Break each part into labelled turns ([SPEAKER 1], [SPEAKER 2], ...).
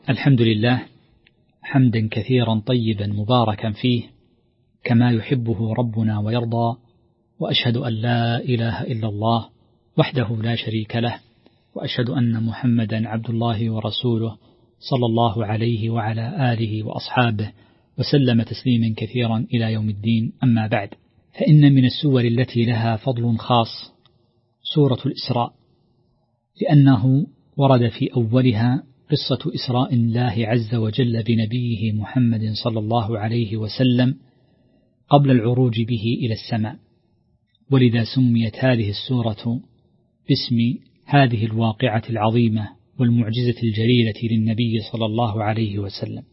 [SPEAKER 1] الحمد لله حمدا كثيرا طيبا مباركا فيه كما يحبه ربنا ويرضى، وأشهد أن لا إله إلا الله وحده لا شريك له، وأشهد أن محمدا عبد الله ورسوله صلى الله عليه وعلى آله وأصحابه وسلم تسليما كثيرا إلى يوم الدين. أما بعد، فإن من السور التي لها فضل خاص سورة الإسراء، لأنه ورد في أولها قصة إسراء الله عز وجل بنبيه محمد صلى الله عليه وسلم قبل العروج به إلى السماء، ولذا سميت هذه السورة باسم هذه الواقعة العظيمة والمعجزة الجليلة للنبي صلى الله عليه وسلم.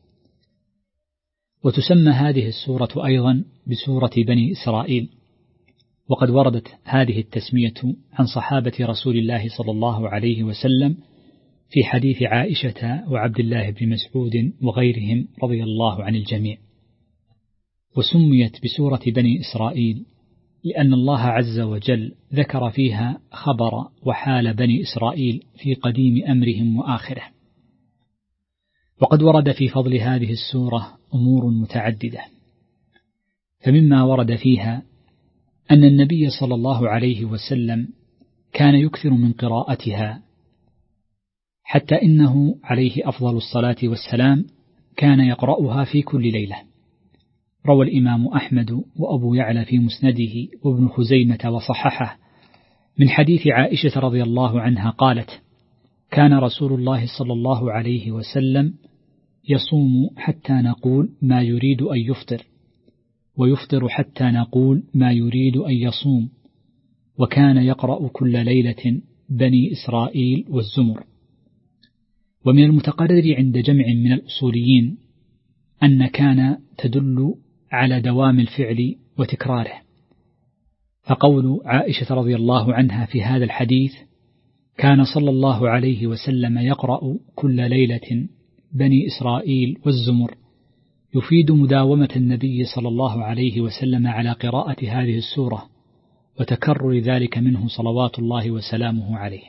[SPEAKER 1] وتسمى هذه السورة أيضا بسورة بني إسرائيل، وقد وردت هذه التسمية عن صحابة رسول الله صلى الله عليه وسلم في حديث عائشة وعبد الله بن مسعود وغيرهم رضي الله عن الجميع. وسميت بسورة بني إسرائيل لأن الله عز وجل ذكر فيها خبر وحال بني إسرائيل في قديم أمرهم وآخره. وقد ورد في فضل هذه السورة أمور متعددة، فمما ورد فيها أن النبي صلى الله عليه وسلم كان يكثر من قراءتها، حتى إنه عليه أفضل الصلاة والسلام كان يقرأها في كل ليلة. روى الإمام أحمد وأبو يعلى في مسنده وابن خزيمة وصححه من حديث عائشة رضي الله عنها قالت: كان رسول الله صلى الله عليه وسلم يصوم حتى نقول ما يريد أن يفطر، ويفطر حتى نقول ما يريد أن يصوم، وكان يقرأ كل ليلة بني إسرائيل والزمر. ومن المتقرر عند جمع من الأصوليين أن كان تدل على دوام الفعل وتكراره، فقول عائشة رضي الله عنها في هذا الحديث كان صلى الله عليه وسلم يقرأ كل ليلة بني إسرائيل والزمر يفيد مداومة النبي صلى الله عليه وسلم على قراءة هذه السورة وتكرر ذلك منه صلوات الله وسلامه عليه.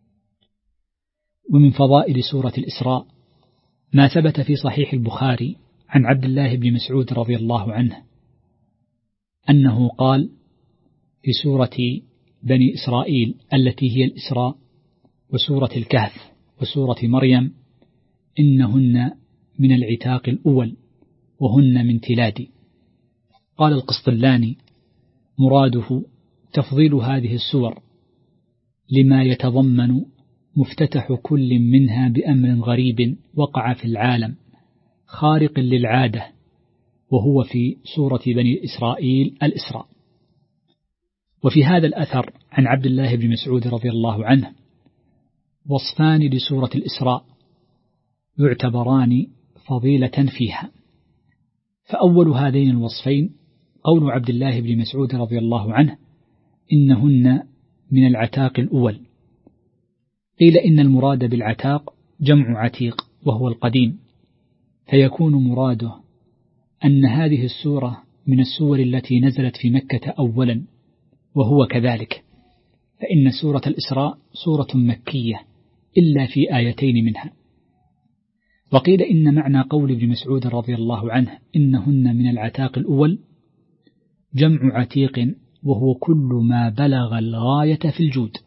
[SPEAKER 1] ومن فضائل سورة الإسراء ما ثبت في صحيح البخاري عن عبد الله بن مسعود رضي الله عنه أنه قال في سورة بني إسرائيل التي هي الإسراء وسورة الكهف وسورة مريم: إنهن من العتاق الأول وهن من تلادي. قال القسطلاني: مراده تفضيل هذه السور لما يتضمن مفتتح كل منها بأمر غريب وقع في العالم خارق للعادة، وهو في سورة بني إسرائيل الإسراء. وفي هذا الأثر عن عبد الله بن مسعود رضي الله عنه وصفان لسورة الإسراء يعتبران فضيلة فيها. فأول هذين الوصفين قول عبد الله بن مسعود رضي الله عنه: إنهن من العتاق الأول. قيل إن المراد بالعتاق جمع عتيق وهو القديم، فيكون مراده أن هذه السورة من السور التي نزلت في مكة أولا، وهو كذلك، فإن سورة الإسراء سورة مكية إلا في آيتين منها. وقيل إن معنى قول ابن مسعود رضي الله عنه إنهن من العتاق الأول جمع عتيق، وهو كل ما بلغ الغاية في الجود،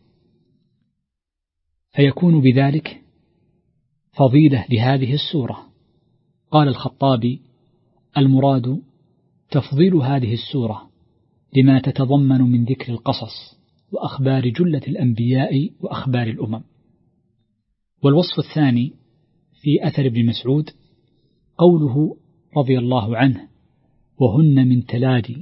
[SPEAKER 1] فيكون بذلك فضيلة لهذه السورة. قال الخطابي: المراد تفضيل هذه السورة لما تتضمن من ذكر القصص وأخبار جلة الأنبياء وأخبار الأمم. والوصف الثاني في أثر ابن مسعود قوله رضي الله عنه: وهن من تلادي.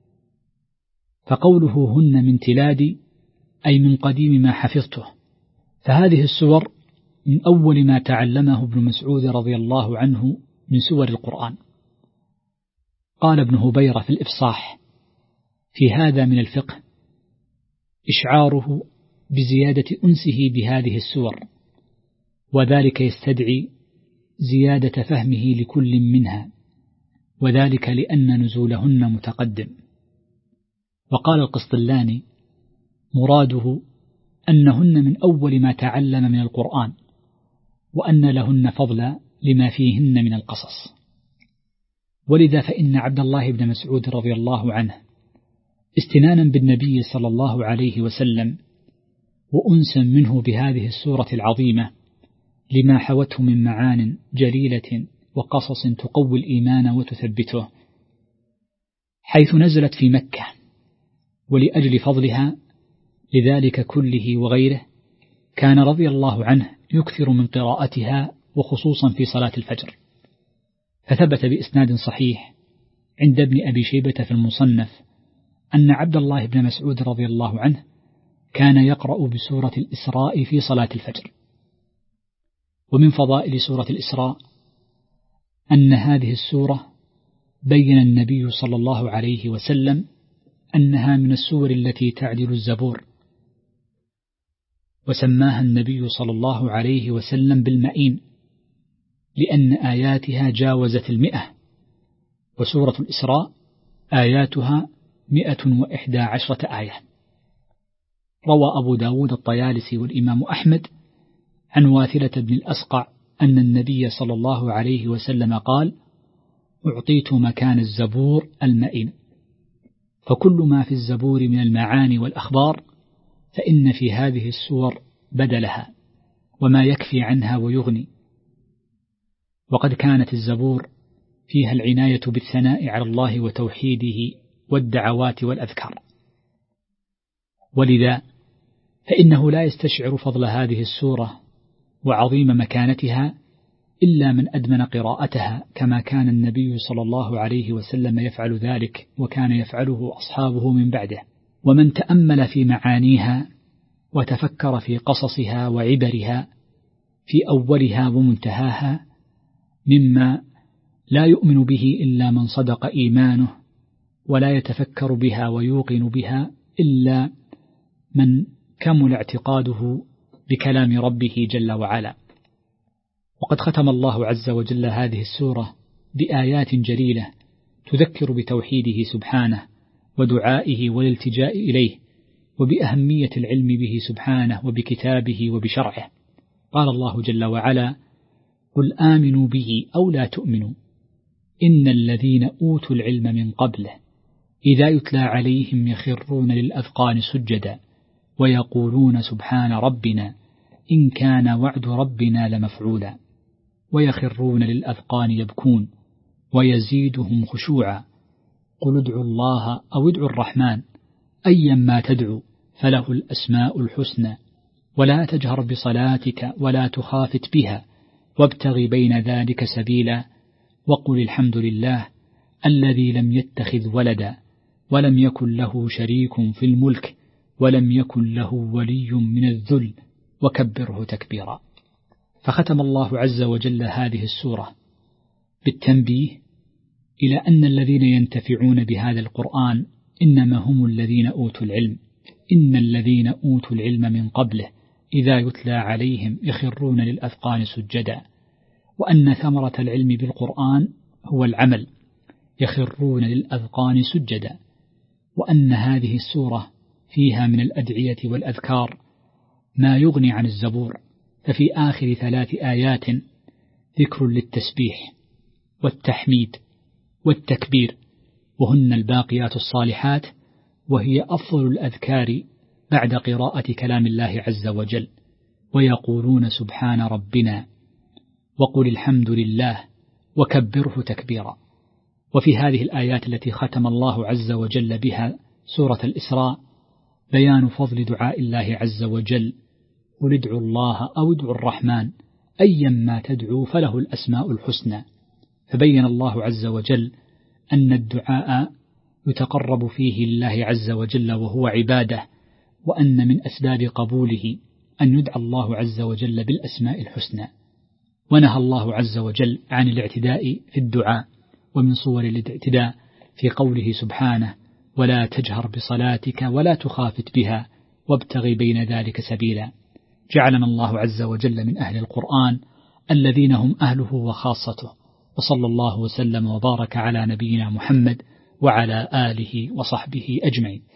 [SPEAKER 1] فقوله هن من تلادي أي من قديم ما حفظته، فهذه السور من أول ما تعلمه ابن مسعود رضي الله عنه من سور القرآن. قال ابن هبيرة في الإفصاح: في هذا من الفقه إشعاره بزيادة أنسه بهذه السور، وذلك يستدعي زيادة فهمه لكل منها، وذلك لأن نزولهن متقدم. وقال القسطلاني: مراده أنهن من أول ما تعلم من القرآن، وأن لهن فضلا لما فيهن من القصص. ولذا فإن عبد الله بن مسعود رضي الله عنه استنانا بالنبي صلى الله عليه وسلم وأنسا منه بهذه السورة العظيمة لما حوته من معان جليلة وقصص تقوي الإيمان وتثبته، حيث نزلت في مكة، ولأجل فضلها لذلك كله وغيره كان رضي الله عنه يكثر من قراءتها وخصوصا في صلاة الفجر. فثبت بإسناد صحيح عند ابن أبي شيبة في المصنف أن عبد الله بن مسعود رضي الله عنه كان يقرأ بسورة الإسراء في صلاة الفجر. ومن فضائل سورة الإسراء أن هذه السورة بين النبي صلى الله عليه وسلم أنها من السور التي تعدل الزبور، وسماها النبي صلى الله عليه وسلم بالمئين لأن آياتها جاوزت 100، وسورة الإسراء آياتها 111 آية. روى أبو داود الطيالسي والإمام أحمد عن واثلة بن الأسقع أن النبي صلى الله عليه وسلم قال: أعطيت مكان الزبور المئين. فكل ما في الزبور من المعاني والأخبار فإن في هذه السور بدلها وما يكفي عنها ويغني. وقد كانت الزبور فيها العناية بالثناء على الله وتوحيده والدعوات والأذكار، ولذا فإنه لا يستشعر فضل هذه السورة وعظيم مكانتها إلا من أدمن قراءتها، كما كان النبي صلى الله عليه وسلم يفعل ذلك، وكان يفعله أصحابه من بعده. ومن تأمل في معانيها وتفكر في قصصها وعبرها في أولها ومنتهاها مما لا يؤمن به إلا من صدق إيمانه، ولا يتفكر بها ويوقن بها إلا من كمل اعتقاده بكلام ربه جل وعلا. وقد ختم الله عز وجل هذه السورة بآيات جليلة تذكر بتوحيده سبحانه ودعائه والالتجاء إليه، وبأهمية العلم به سبحانه وبكتابه وبشرعه. قال الله جل وعلا: قل آمنوا به أو لا تؤمنوا إن الذين أوتوا العلم من قبله إذا يتلى عليهم يخرون للأذقان سجدا ويقولون سبحان ربنا إن كان وعد ربنا لمفعولا ويخرون للأذقان يبكون ويزيدهم خشوعا قل ادعوا الله أو ادعوا الرحمن أيما تدعوا فله الأسماء الحسنى ولا تجهر بصلاتك ولا تخافت بها وابتغ بين ذلك سبيلا وقل الحمد لله الذي لم يتخذ ولدا ولم يكن له شريك في الملك ولم يكن له ولي من الذل وكبره تكبيرا. فختم الله عز وجل هذه السورة بالتنبيه إلى أن الذين ينتفعون بهذا القرآن إنما هم الذين أوتوا العلم، إن الذين أوتوا العلم من قبله إذا يتلى عليهم يخرون للأذقان سجدا، وأن ثمرة العلم بالقرآن هو العمل، يخرون للأذقان سجدا، وأن هذه السورة فيها من الأدعية والأذكار ما يغني عن الزبور. ففي آخر 3 آيات ذكر للتسبيح والتحميد والتكبير، وهن الباقيات الصالحات، وهي أفضل الأذكار بعد قراءة كلام الله عز وجل. ويقولون سبحان ربنا وقل الحمد لله وكبره تكبيرا. وفي هذه الآيات التي ختم الله عز وجل بها سورة الإسراء بيان فضل دعاء الله عز وجل: قل ادعوا الله أو ادعوا الرحمن أيما تدعوا فله الأسماء الحسنى. فبين الله عز وجل أن الدعاء يتقرب فيه لله عز وجل وهو عباده، وأن من أسباب قبوله أن يدعى الله عز وجل بالأسماء الحسنى. ونهى الله عز وجل عن الاعتداء في الدعاء، ومن صور الاعتداء في قوله سبحانه: ولا تجهر بصلاتك ولا تخافت بها وابتغ بين ذلك سبيلا. جعلنا الله عز وجل من أهل القرآن الذين هم أهله وخاصته. وصلى الله وسلم وبارك على نبينا محمد وعلى آله وصحبه أجمعين.